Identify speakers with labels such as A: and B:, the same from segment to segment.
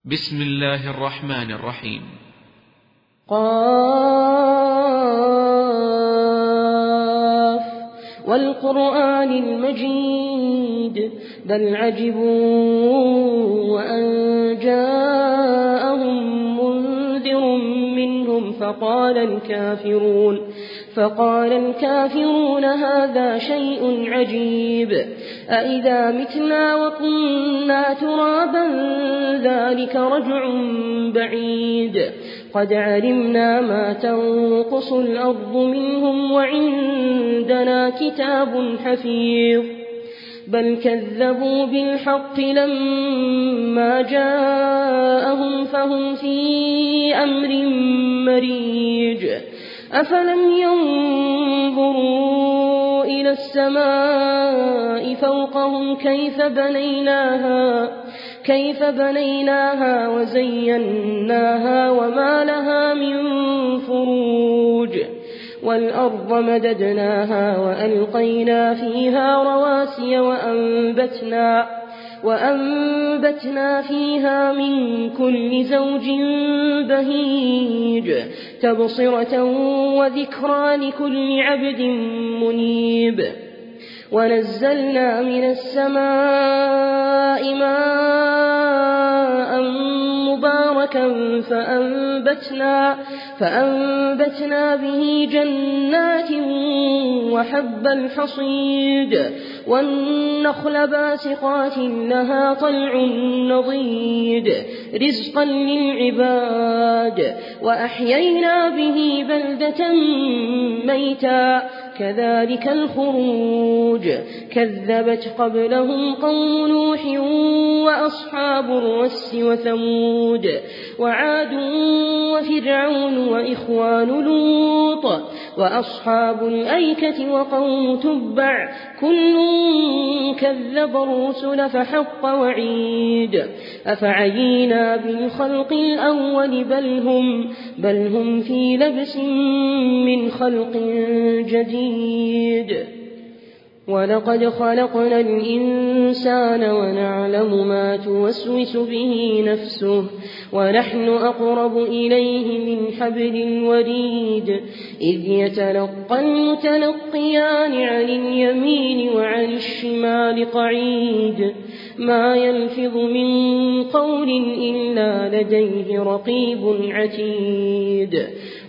A: بسم الله الرحمن الرحيم.
B: قاف والقرآن المجيد بل عجبوا وأن جاءهم منذر منهم فقال الكافرون هذا شيء عجيب أإذا متنا وكنا ترابا ذلك رجع بعيد قد علمنا ما تنقص الأرض منهم وعندنا كتاب حفيظ بل كذبوا بالحق لما جاءهم فهم في أمر مريج أفلم ينظروا إلى السماء فوقهم كيف بنيناها وزيناها وما لها من فروج والأرض مددناها وألقينا فيها رواسي وأنبتنا فيها من كل زوج بهيج تبصرة وذكرى لكل عبد منيب ونزلنا من السماء ماء مباركا فأنبتنا به جنات وحب الحصيد والنخل باسقات لها طلع نضيد رزقا للعباد وأحيينا به بلدة ميتا كذلك الخروج كذبت قبلهم قوم نوح وأصحاب الرس وثمود وعاد وفرعون وإخوان لوط وأصحاب الأيكة وقوم تبع كل كذب الرسل فحق وعيد أفعينا بالخلق الأول بل هم في لبس من خلق جديد ولقد خلقنا الإنسان ونعلم ما توسوس به نفسه ونحن أقرب إليه من حبل الوريد إذ يتلقى المتلقيان عن اليمين وعن الشمال قعيد ما يلفظ من قول إلا لديه رقيب عتيد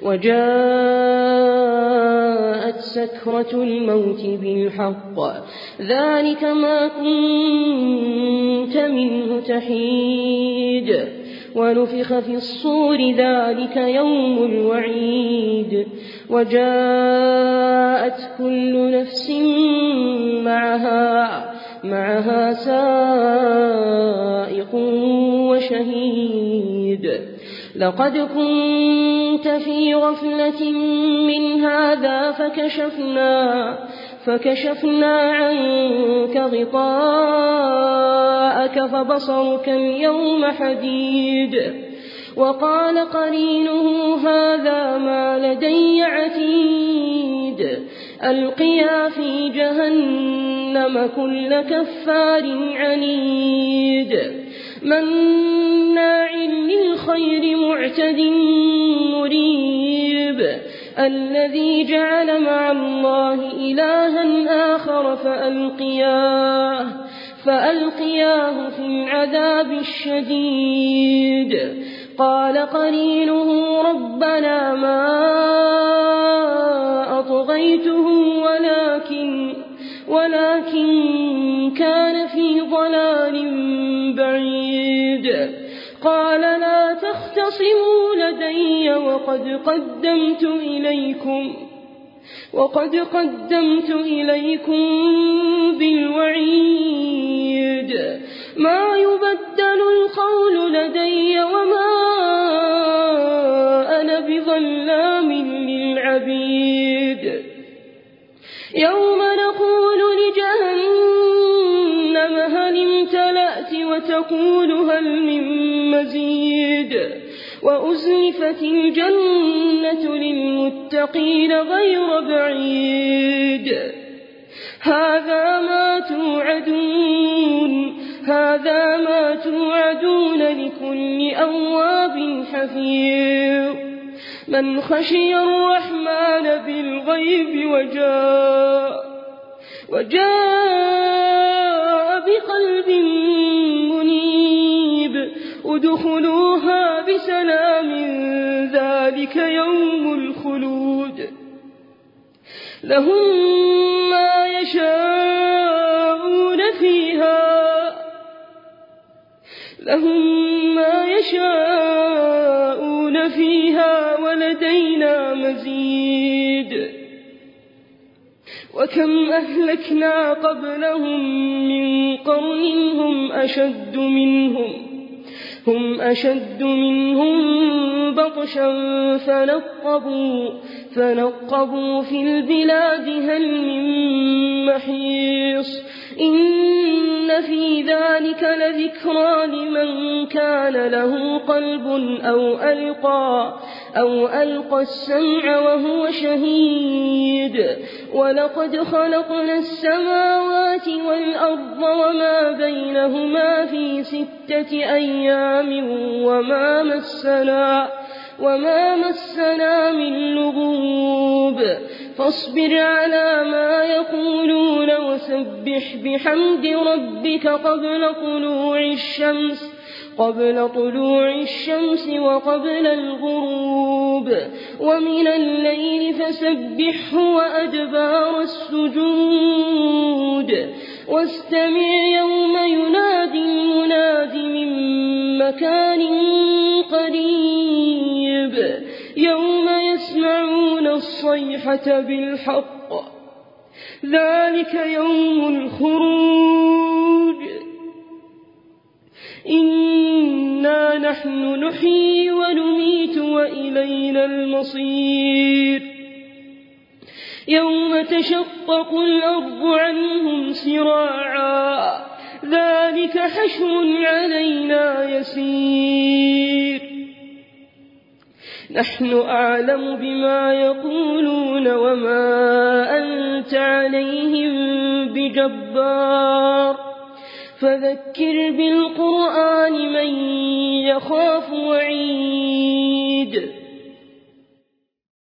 B: وجاءت سكرة الموت بالحق ذلك ما كنت منه تحيد ونفخ في الصور ذلك يوم الوعيد وجاءت كل نفس معها سائق وشهيد لقد كنت في غفلة من هذا فكشفنا عنك غطاءك فبصرك اليوم حديد وقال قرينه هذا ما لدي عتيد ألقيا في جهنم كل كفار عنيد مناع للخير معتد مريب الذي جعل مع الله إلها آخر فألقياه في العذاب الشديد قال قرينه ربنا ما أطغيته ولكن كان في ضلال بعيد قال لا تختصموا لدي وقد قدمت إليكم بالوعيد ما يبدل القول لدي وما أنا بظلام للعبيد يوم نقول لجهنم هل امتلأت وتقول هل من مزيد وأزلفت الجنة للمتقين غير بعيد هذا ما توعدون هذا ما توعدون لكل أواب حفيظ من خشي الرحمن بالغيب وجاء بقلب منيب ادخلوها بسلام ذلك يوم الخلود لهم ما يشاءون فيها ولدينا مزيد وكم أهلكنا قبلهم من قرن هم أشد منهم بطشا فنقبوا في البلاد هل من محيص إن في ذلك لذكرى لمن كان له قلب أو ألقى السمع وهو شهيد ولقد خلقنا السماوات والأرض وما بينهما في 6 أيام وما مسنا من لغوب فاصبر على ما يقولون وسبح بحمد ربك قبل طلوع الشمس وقبل الغروب ومن الليل فسبحه وأدبار السجود واستمع يوم ينادي المناد من مكان قريب يوم يسمعون الصيحة بالحق ذلك يوم الخروج إنا نحن نحيي ونميت وإلينا المصير يوم تشقق الأرض عنهم سراعا ذلك حشر علينا يسير نحن أعلم بما يقولون وما أنت عليهم بجبار فذكر بالقرآن من يخاف وعيد